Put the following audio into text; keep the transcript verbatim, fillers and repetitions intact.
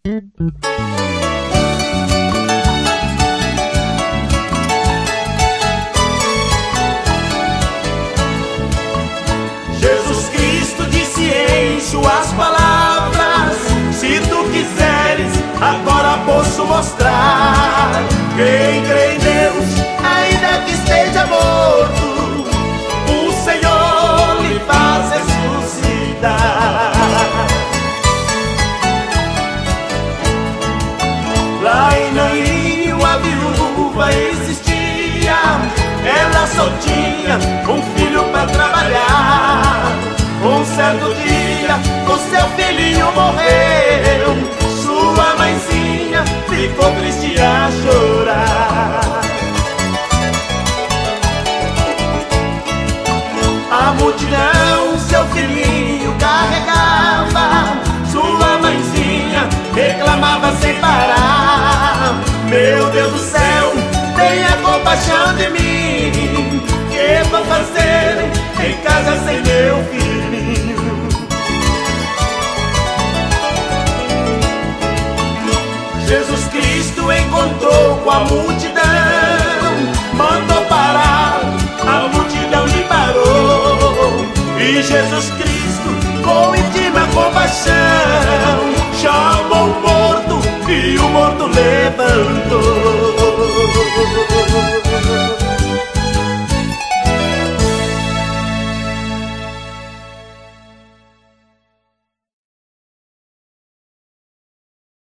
Jesus Cristo disse em suas palavras: se tu quiseres, agora posso mostrar. Quem crê em Deus, ainda que esteja morto, o Senhor lhe faz ressuscitar. Lá em Naim uma viúva existia. Ela só tinha um filho para trabalhar. Um certo dia o seu filhinho morreu. Sua mãezinha ficou triste a chorar. A multidão seu filhinho carregava. Sua mãezinha reclamava sem parar: meu Deus do céu, tenha compaixão de mim. Que vou fazer em casa sem meu filhinho? Jesus Cristo encontrou com a multidão, mandou parar, a multidão lhe parou. E Jesus Cristo, com íntima compaixão, chamou o morto e o morto levantou.